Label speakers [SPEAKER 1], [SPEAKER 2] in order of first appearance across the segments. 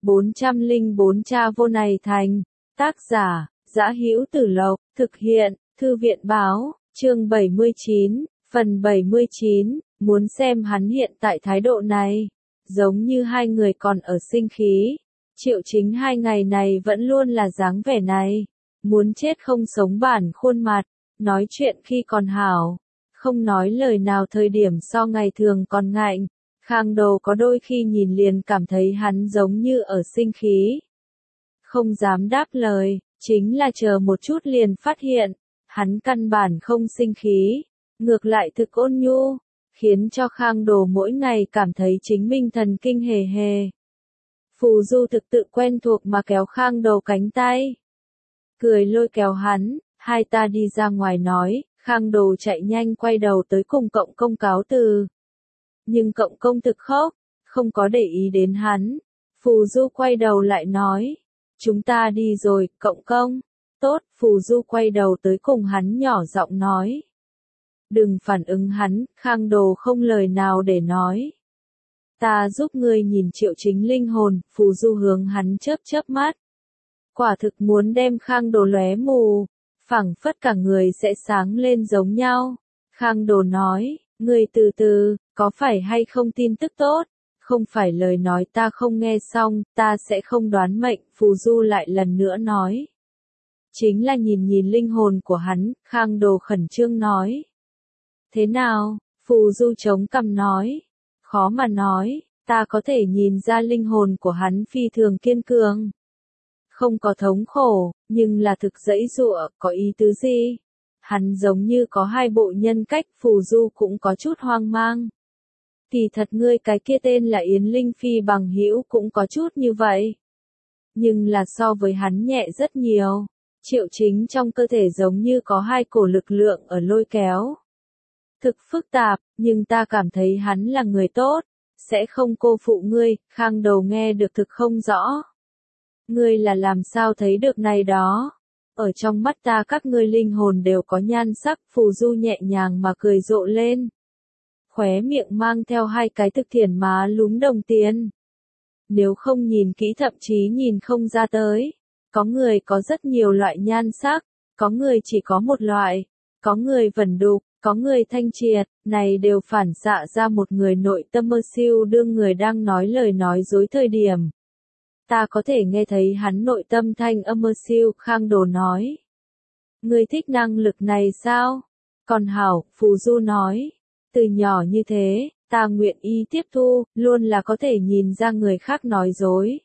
[SPEAKER 1] 404 Cha vô này thành. Tác giả, Dã Hữu Tử Lộc, thực hiện, Thư viện Báo, chương 79, phần 79, muốn xem hắn hiện tại thái độ này. Giống như hai người còn ở sinh khí. Triệu Chính 2 ngày này vẫn luôn là dáng vẻ này. Muốn chết không sống bản khuôn mặt, nói chuyện khi còn hảo. Không nói lời nào thời điểm so ngày thường còn ngạnh. Khang Đồ có đôi khi nhìn liền cảm thấy hắn giống như ở sinh khí. Không dám đáp lời, chính là chờ một chút liền phát hiện. Hắn căn bản không sinh khí, ngược lại thực ôn nhu, khiến cho Khang Đồ mỗi ngày cảm thấy chính mình thần kinh hề hề. Phù Du thực tự quen thuộc mà kéo Khang Đồ cánh tay. Cười lôi kéo hắn, hai ta đi ra ngoài nói, Khang Đồ chạy nhanh quay đầu tới cùng Cộng Công cáo từ. Nhưng Cộng Công thực khóc, không có để ý đến hắn. Phù Du quay đầu lại nói, chúng ta đi rồi, Cộng Công. Tốt, Phù Du quay đầu tới cùng hắn nhỏ giọng nói. Đừng phản ứng hắn, Khang Đồ không lời nào để nói. Ta giúp ngươi nhìn Triệu Chính linh hồn, Phù Du hướng hắn chớp chớp mắt. Quả thực muốn đem Khang Đồ lóe mù, phảng phất cả người sẽ sáng lên giống nhau. Khang Đồ nói, ngươi từ từ, có phải hay không tin tức tốt? Không phải lời nói ta không nghe xong, ta sẽ không đoán mệnh, Phù Du lại lần nữa nói. Chính là nhìn linh hồn của hắn, Khang Đồ khẩn trương nói. Thế nào? Phù Du chống cằm nói. Khó mà nói, ta có thể nhìn ra linh hồn của hắn phi thường kiên cường. Không có thống khổ, nhưng là thực dãy dụa, có ý tứ gì? Hắn giống như có hai bộ nhân cách, Phù Du cũng có chút hoang mang. Kỳ thật ngươi cái kia tên là Yến Linh Phi bằng hữu cũng có chút như vậy. Nhưng là so với hắn nhẹ rất nhiều. Triệu Chính trong cơ thể giống như có hai cổ lực lượng ở lôi kéo. Thực phức tạp, nhưng ta cảm thấy hắn là người tốt, sẽ không cô phụ ngươi, Khang Đầu nghe được thực không rõ. Ngươi là làm sao thấy được này đó? Ở trong mắt ta các ngươi linh hồn đều có nhan sắc, Phù Du nhẹ nhàng mà cười rộ lên. Khóe miệng mang theo hai cái thực thiển má lúm đồng tiền. Nếu không nhìn kỹ thậm chí nhìn không ra tới. Có người có rất nhiều loại nhan sắc, có người chỉ có một loại, có người vẩn đục, có người thanh triệt, này đều phản xạ ra một người nội tâm mơ siêu đương người đang nói lời nói dối thời điểm. Ta có thể nghe thấy hắn nội tâm thanh âm mơ siêu, Khang Đồ nói. Ngươi thích năng lực này sao? Còn hảo, Phù Du nói. Từ nhỏ như thế, ta nguyện ý tiếp thu, luôn là có thể nhìn ra người khác nói dối.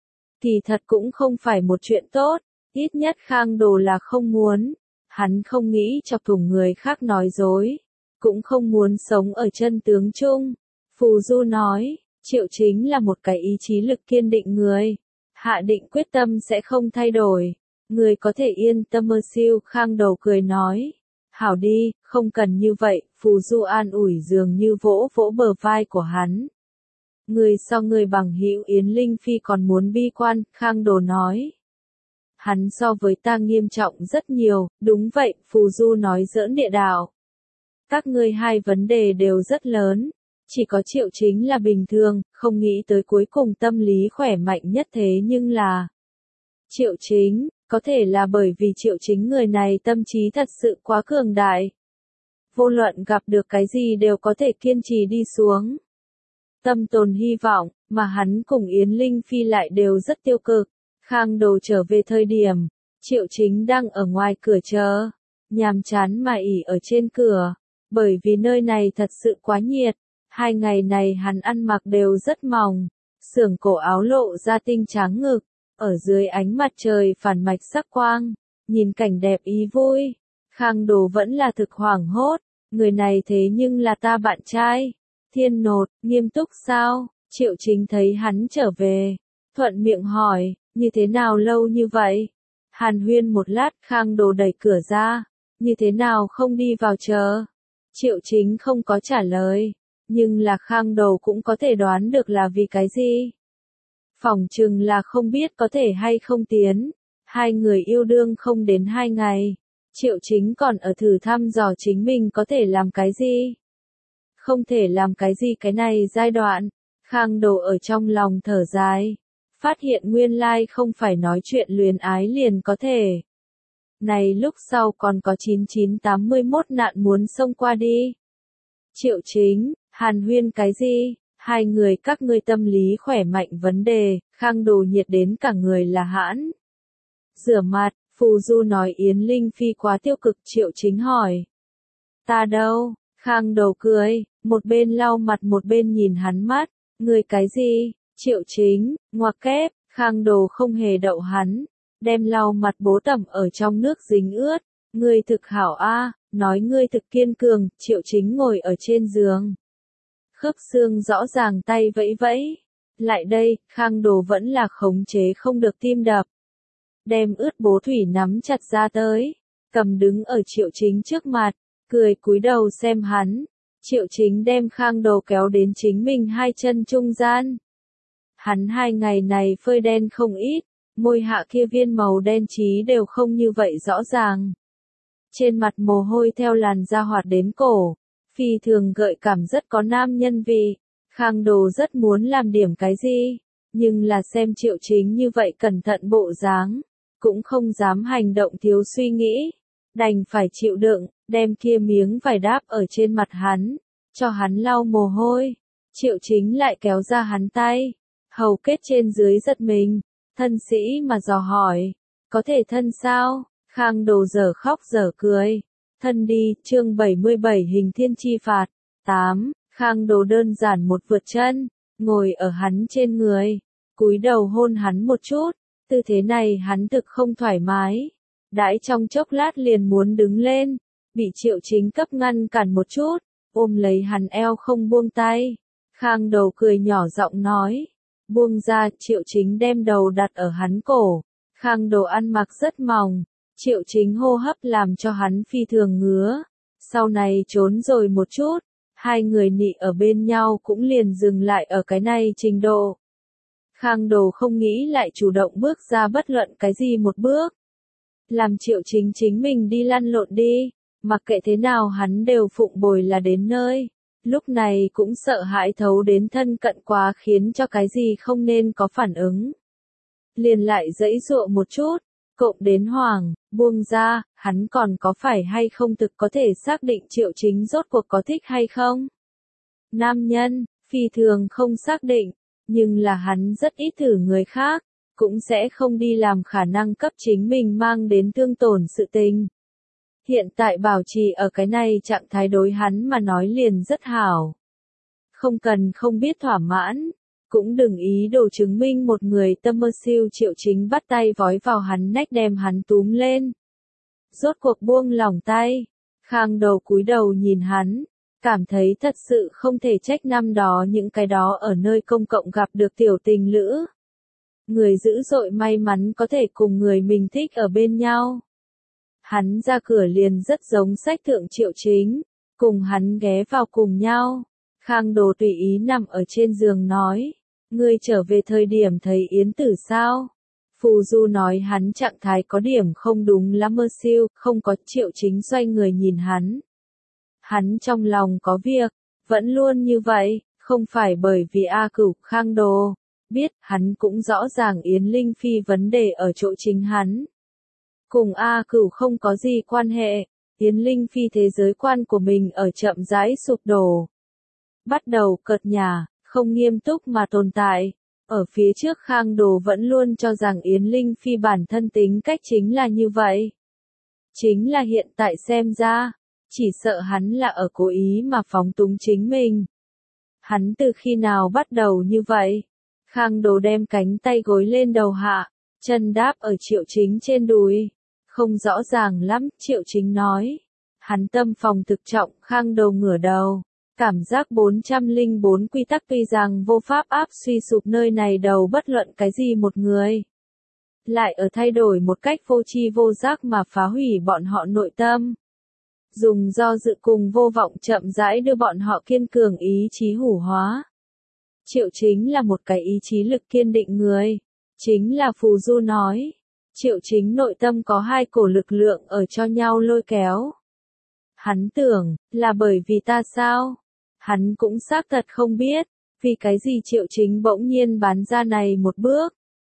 [SPEAKER 1] Thì thật cũng không phải một chuyện tốt, ít nhất Khang Đồ là không muốn. Hắn không nghĩ chọc thủng người khác nói dối, cũng không muốn sống ở chân tướng chung. Phù Du nói, Triệu Chính là một cái ý chí lực kiên định người, hạ định quyết tâm sẽ không thay đổi. Người có thể yên tâm mơ siêu, Khang Đầu cười nói. Hảo đi, không cần như vậy, Phù Du an ủi dường như vỗ vỗ bờ vai của hắn. Người so người bằng hữu Yến Linh Phi còn muốn bi quan, Khang Đồ nói. Hắn so với ta nghiêm trọng rất nhiều, đúng vậy, Phù Du nói giỡn địa đạo. Các ngươi hai vấn đề đều rất lớn, chỉ có Triệu Chính là bình thường, không nghĩ tới cuối cùng tâm lý khỏe mạnh nhất thế nhưng là. Triệu Chính, có thể là bởi vì Triệu Chính người này tâm trí thật sự quá cường đại. Vô luận gặp được cái gì đều có thể kiên trì đi xuống. Tâm tồn hy vọng, mà hắn cùng Yến Linh Phi lại đều rất tiêu cực. Khang Đồ trở về thời điểm, Triệu Chính đang ở ngoài cửa chờ, nhàm chán mà ỉ ở trên cửa, bởi vì nơi này thật sự quá nhiệt. 2 ngày này hắn ăn mặc đều rất mỏng, xưởng cổ áo lộ ra tinh tráng ngực, ở dưới ánh mặt trời phản mạch sắc quang, nhìn cảnh đẹp ý vui. Khang Đồ vẫn là thực hoảng hốt, người này thế nhưng là ta bạn trai. Thiên Nột, nghiêm túc sao? Triệu Chính thấy hắn trở về, thuận miệng hỏi, như thế nào lâu như vậy? Hàn huyên một lát, Khang Đồ đẩy cửa ra, như thế nào không đi vào chờ? Triệu Chính không có trả lời, nhưng là Khang Đồ cũng có thể đoán được là vì cái gì. Phỏng chừng là không biết có thể hay không tiến. Hai người yêu đương không đến 2 ngày, Triệu Chính còn ở thử thăm dò chính mình có thể làm cái gì. Không thể làm cái gì cái này giai đoạn, Khang Đồ ở trong lòng thở dài. phát hiện nguyên lai không phải nói chuyện luyến ái liền có thể. Này lúc sau còn có 9981 nạn muốn xông qua đi. Triệu Chính, hàn huyên cái gì? Hai người các ngươi tâm lý khỏe mạnh vấn đề, Khang Đồ nhiệt đến cả người là hãn. Rửa mặt, Phù Du nói Yến Linh Phi quá tiêu cực, Triệu Chính hỏi. Ta đâu? Khang Đồ cười, một bên lau mặt một bên nhìn hắn mắt, người cái gì? Triệu Chính, ngoặc kép, Khang Đồ không hề đậu hắn, đem lau mặt bố tẩm ở trong nước dính ướt, ngươi thực hảo a, nói ngươi thực kiên cường, Triệu Chính ngồi ở trên giường. Khớp xương rõ ràng tay vẫy vẫy. Lại đây, Khang Đồ vẫn là khống chế không được tim đập. Đem ướt bố thủy nắm chặt ra tới, cầm đứng ở Triệu Chính trước mặt, cười cúi đầu xem hắn. Triệu Chính đem Khang Đồ kéo đến chính mình hai chân trung gian. Hắn 2 ngày này phơi đen không ít, môi hạ kia viên màu đen chí đều không như vậy rõ ràng. Trên mặt mồ hôi theo làn da hoạt đến cổ, phi thường gợi cảm rất có nam nhân vị. Khang Đồ rất muốn làm điểm cái gì, nhưng là xem Triệu Chính như vậy cẩn thận bộ dáng, cũng không dám hành động thiếu suy nghĩ, đành phải chịu đựng, đem kia miếng vải đáp ở trên mặt hắn, cho hắn lau mồ hôi. Triệu Chính lại kéo ra hắn tay, hầu kết trên dưới giật mình, thân sĩ mà dò hỏi, có thể thân sao? Khang Đồ dở khóc dở cười, thân đi, chương 77 hình thiên chi phạt, 8, Khang Đồ đơn giản một vượt chân, ngồi ở hắn trên người, cúi đầu hôn hắn một chút, tư thế này hắn thực không thoải mái, đãi trong chốc lát liền muốn đứng lên, bị Triệu Chính cấp ngăn cản một chút, ôm lấy hắn eo không buông tay. Khang Đồ cười nhỏ giọng nói, buông ra, Triệu Chính đem đầu đặt ở hắn cổ. Khang Đồ ăn mặc rất mỏng, Triệu Chính hô hấp làm cho hắn phi thường ngứa. Sau này trốn rồi một chút, hai người nị ở bên nhau cũng liền dừng lại ở cái này trình độ. Khang Đồ không nghĩ lại chủ động bước ra bất luận cái gì một bước. Làm Triệu Chính chính mình đi lăn lộn đi, mặc kệ thế nào hắn đều phụng bồi là đến nơi. Lúc này cũng sợ hãi thấu đến thân cận quá khiến cho cái gì không nên có phản ứng. Liền lại giãy giụa một chút, cộng đến hoảng, buông ra, hắn còn có phải hay không thực có thể xác định Triệu Chính rốt cuộc có thích hay không? Nam nhân, phi thường không xác định, nhưng là hắn rất ít thử người khác, cũng sẽ không đi làm khả năng cấp chính mình mang đến thương tổn sự tình. Hiện tại bảo trì ở cái này trạng thái đối hắn mà nói liền rất hảo. Không cần không biết thỏa mãn, cũng đừng ý đồ chứng minh một người tâm mơ siêu. Triệu Chính bắt tay vói vào hắn nách đem hắn túm lên. Rốt cuộc buông lỏng tay, Khang Đầu cúi đầu nhìn hắn, cảm thấy thật sự không thể trách năm đó những cái đó ở nơi công cộng gặp được tiểu tình lữ. Người dữ dội may mắn có thể cùng người mình thích ở bên nhau. Hắn ra cửa liền rất giống sách thượng Triệu Chính, cùng hắn ghé vào cùng nhau. Khang Đồ tùy ý nằm ở trên giường nói, ngươi trở về thời điểm thấy Yến Tử sao? Phù Du nói hắn trạng thái có điểm không đúng lắm mơ siêu, không có. Triệu Chính xoay người nhìn hắn. Hắn trong lòng có việc, vẫn luôn như vậy, không phải bởi vì A Cửu. Khang Đồ biết, hắn cũng rõ ràng Yến Linh Phi vấn đề ở chỗ chính hắn. Cùng A Cửu không có gì quan hệ, Yến Linh Phi thế giới quan của mình ở chậm rãi sụp đổ. Bắt đầu cợt nhả, không nghiêm túc mà tồn tại. Ở phía trước Khang Đồ vẫn luôn cho rằng Yến Linh Phi bản thân tính cách chính là như vậy. Chính là hiện tại xem ra, chỉ sợ hắn là ở cố ý mà phóng túng chính mình. Hắn từ khi nào bắt đầu như vậy? Khang Đồ đem cánh tay gối lên đầu hạ, chân đáp ở Triệu Chính trên đùi. Không rõ ràng lắm, Triệu Chính nói. Hắn tâm phòng thực trọng. Khang Đồ ngửa đầu. Cảm giác 404 quy tắc tuy rằng vô pháp áp suy sụp nơi này đầu bất luận cái gì một người. Lại ở thay đổi một cách vô tri vô giác mà phá hủy bọn họ nội tâm. Dùng do dự cùng vô vọng chậm rãi đưa bọn họ kiên cường ý chí hủ hóa. Triệu Chính là một cái ý chí lực kiên định người. Chính là Phù Du nói. Triệu Chính nội tâm có hai cổ lực lượng ở cho nhau lôi kéo. Hắn tưởng, là bởi vì ta sao? Hắn cũng xác thật không biết, vì cái gì Triệu Chính bỗng nhiên bán ra này một bước.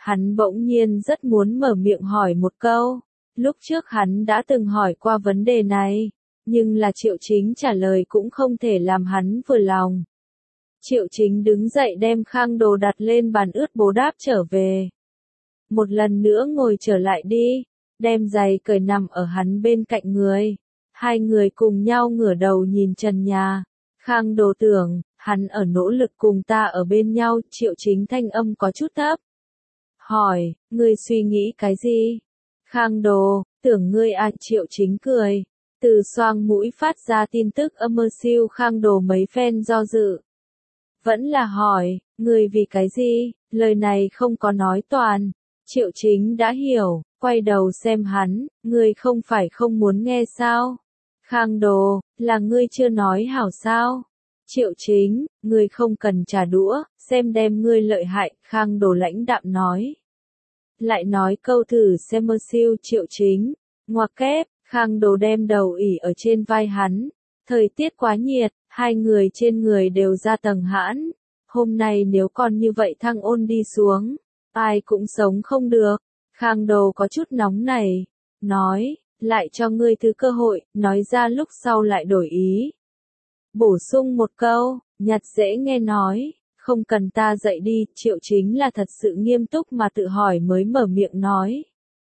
[SPEAKER 1] Hắn bỗng nhiên rất muốn mở miệng hỏi một câu. Lúc trước hắn đã từng hỏi qua vấn đề này, nhưng là Triệu Chính trả lời cũng không thể làm hắn vừa lòng. Triệu Chính đứng dậy đem khang đồ đặt lên bàn ướt bố đáp trở về. Một lần nữa ngồi trở lại đi, đem giày cởi nằm ở hắn bên cạnh người. Hai người cùng nhau ngửa đầu nhìn trần nhà. Khang đồ tưởng, hắn ở nỗ lực cùng ta ở bên nhau. Triệu Chính thanh âm có chút thấp. Hỏi, ngươi suy nghĩ cái gì? Khang đồ, tưởng ngươi à? Triệu Chính cười. Từ xoang mũi phát ra tin tức âm mơ siêu. Khang đồ mấy phen do dự. Vẫn là hỏi, ngươi vì cái gì? Lời này không có nói toàn. Triệu Chính đã hiểu, quay đầu xem hắn, ngươi không phải không muốn nghe sao? Khang đồ, là ngươi chưa nói hảo sao? Triệu Chính, ngươi không cần trả đũa, xem đem ngươi lợi hại. Khang đồ lãnh đạm nói. Lại nói câu thử xem mơ siêu. Triệu Chính, ngoặc kép. Khang đồ đem đầu ỉ ở trên vai hắn. Thời tiết quá nhiệt, hai người trên người đều ra tầng hãn. Hôm nay nếu còn như vậy thăng ôn đi xuống, ai cũng sống không được. Khang đồ có chút nóng này. Nói, lại cho ngươi thứ cơ hội, nói ra lúc sau lại đổi ý. Bổ sung một câu, nhặt dễ nghe nói, không cần ta dạy đi. Triệu Chính là thật sự nghiêm túc mà tự hỏi mới mở miệng nói.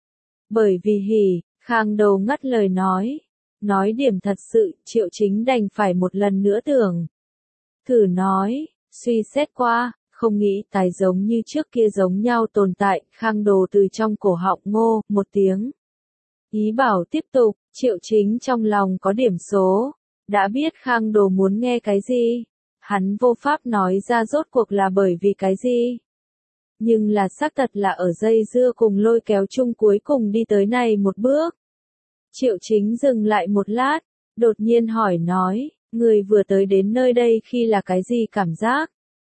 [SPEAKER 1] Bởi vì hỉ, Khang đồ ngắt lời nói. Nói điểm thật sự, Triệu Chính đành phải một lần nữa tưởng. Thử nói, suy xét qua, không nghĩ tài giống như trước kia giống nhau tồn tại. Khang đồ từ trong cổ họng ngô một tiếng. Ý bảo tiếp tục. Triệu Chính trong lòng có điểm số. Đã biết Khang đồ muốn nghe cái gì. Hắn vô pháp nói ra rốt cuộc là bởi vì cái gì. Nhưng là xác thật là ở dây dưa cùng lôi kéo chung cuối cùng đi tới này một bước. Triệu Chính dừng lại một lát, đột nhiên hỏi nói, người vừa tới đến nơi đây khi là cái gì cảm giác?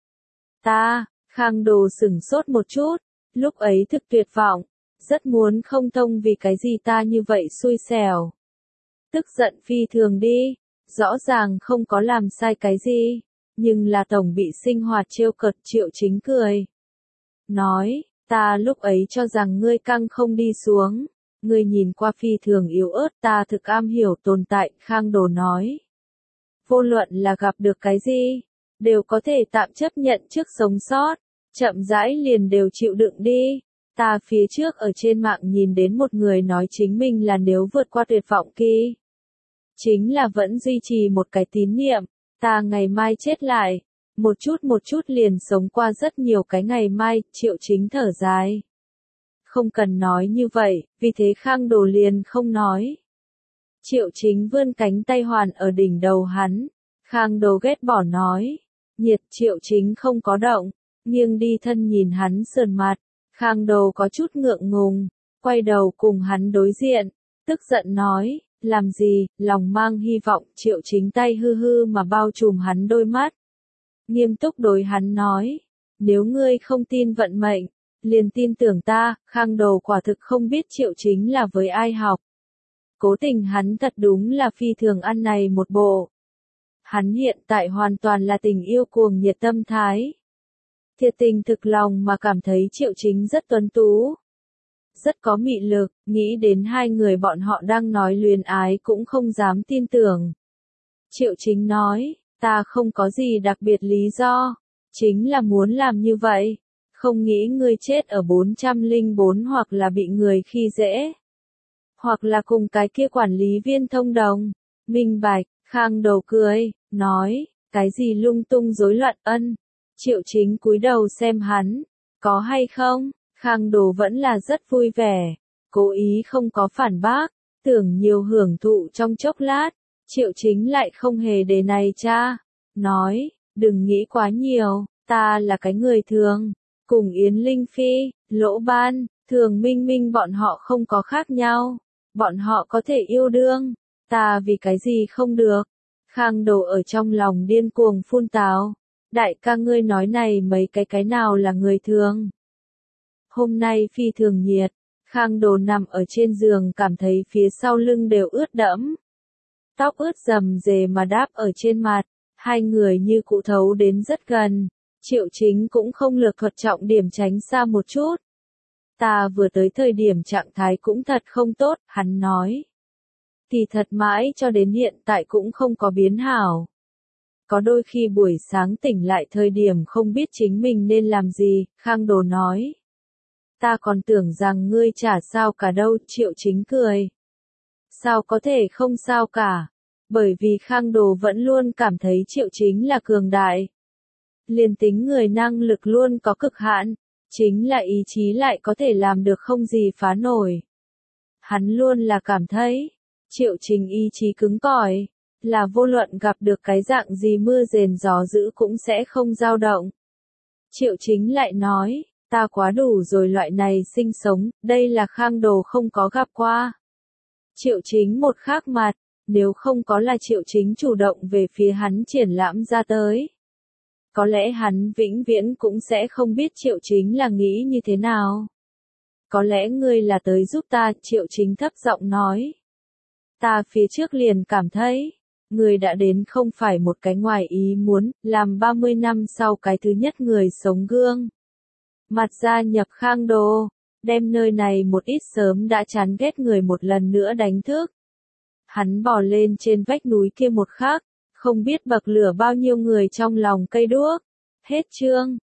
[SPEAKER 1] Khang đồ sửng sốt một chút, lúc ấy thực tuyệt vọng, rất muốn không thông vì cái gì ta như vậy xui xẻo. Tức giận phi thường đi, rõ ràng không có làm sai cái gì, nhưng là tổng bị sinh hoạt trêu cợt. Triệu Chính cười. Nói, ta lúc ấy cho rằng ngươi căng không đi xuống. Ngươi nhìn qua phi thường yếu ớt, ta thực am hiểu tồn tại. Khang đồ nói. Vô luận là gặp được cái gì, đều có thể tạm chấp nhận trước sống sót, chậm rãi liền đều chịu đựng đi. Ta phía trước ở trên mạng nhìn đến một người nói chính mình là nếu vượt qua tuyệt vọng kỳ, chính là vẫn duy trì một cái tín niệm, ta ngày mai chết lại, một chút liền sống qua rất nhiều cái ngày mai. Triệu Chính thở dài. Không cần nói như vậy, vì thế Khang đồ liền không nói. Triệu Chính vươn cánh tay hoàn ở đỉnh đầu hắn. Khang đồ ghét bỏ nói. Nhiệt. Triệu Chính không có động, nghiêng đi thân nhìn hắn sườn mặt. Khang đồ có chút ngượng ngùng, quay đầu cùng hắn đối diện, tức giận nói, làm gì, lòng mang hy vọng. Triệu Chính tay hư hư mà bao trùm hắn đôi mắt. Nghiêm túc đối hắn nói, nếu ngươi không tin vận mệnh, liền tin tưởng ta. Khang đồ quả thực không biết Triệu Chính là với ai học. Cố tình hắn thật đúng là phi thường ăn này một bộ. Hắn hiện tại hoàn toàn là tình yêu cuồng nhiệt tâm thái. Thiệt tình thực lòng mà cảm thấy Triệu Chính rất tuấn tú. Rất có mị lực, nghĩ đến hai người bọn họ đang nói luyến ái cũng không dám tin tưởng. Triệu Chính nói, ta không có gì đặc biệt lý do, chính là muốn làm như vậy, không nghĩ ngươi chết ở 404 hoặc là bị người khi dễ, hoặc là cùng cái kia quản lý viên thông đồng. Minh bạch. Khang đồ cười, nói, cái gì lung tung rối loạn ân. Triệu Chính cúi đầu xem hắn, có hay không? Khang đồ vẫn là rất vui vẻ, cố ý không có phản bác, tưởng nhiều hưởng thụ trong chốc lát. Triệu Chính lại không hề đề này cha, nói, đừng nghĩ quá nhiều, ta là cái người thường, cùng Yến Linh Phi, Lỗ Ban, Thường Minh Minh bọn họ không có khác nhau, bọn họ có thể yêu đương, ta vì cái gì không được. Khang đồ ở trong lòng điên cuồng phun tào, đại ca ngươi nói này mấy cái nào là người thường. Hôm nay phi thường nhiệt, Khang đồ nằm ở trên giường cảm thấy phía sau lưng đều ướt đẫm. Tóc ướt rầm rề mà đáp ở trên mặt, hai người như cụ thấu đến rất gần. Triệu Chính cũng không lược thuật trọng điểm tránh xa một chút. Ta vừa tới thời điểm trạng thái cũng thật không tốt, hắn nói. Thì thật mãi cho đến hiện tại cũng không có biến hảo. Có đôi khi buổi sáng tỉnh lại thời điểm không biết chính mình nên làm gì, Khang Đồ nói. Ta còn tưởng rằng ngươi chả sao cả đâu, Triệu Chính cười. Sao có thể không sao cả? Bởi vì Khang Đồ vẫn luôn cảm thấy Triệu Chính là cường đại. Liền tính người năng lực luôn có cực hạn, chính là ý chí lại có thể làm được không gì phá nổi. Hắn luôn là cảm thấy, Triệu Chính ý chí cứng cỏi, là vô luận gặp được cái dạng gì mưa rền gió dữ cũng sẽ không dao động. Triệu Chính lại nói, ta quá đủ rồi loại này sinh sống, đây là Khang Đồ không có gặp qua. Triệu Chính một khác mặt, nếu không có là Triệu Chính chủ động về phía hắn triển lãm ra tới. Có lẽ hắn vĩnh viễn cũng sẽ không biết Triệu Chính là nghĩ như thế nào. Có lẽ ngươi là tới giúp ta, Triệu Chính thấp giọng nói. Ta phía trước liền cảm thấy, ngươi đã đến không phải một cái ngoài ý muốn, làm 30 năm sau cái thứ nhất người sống gương. Mặt gia nhập Khang Đồ, đem nơi này một ít sớm đã chán ghét người một lần nữa đánh thức. Hắn bò lên trên vách núi kia một khắc, không biết bậc lửa bao nhiêu người trong lòng cây đuốc. Hết chương.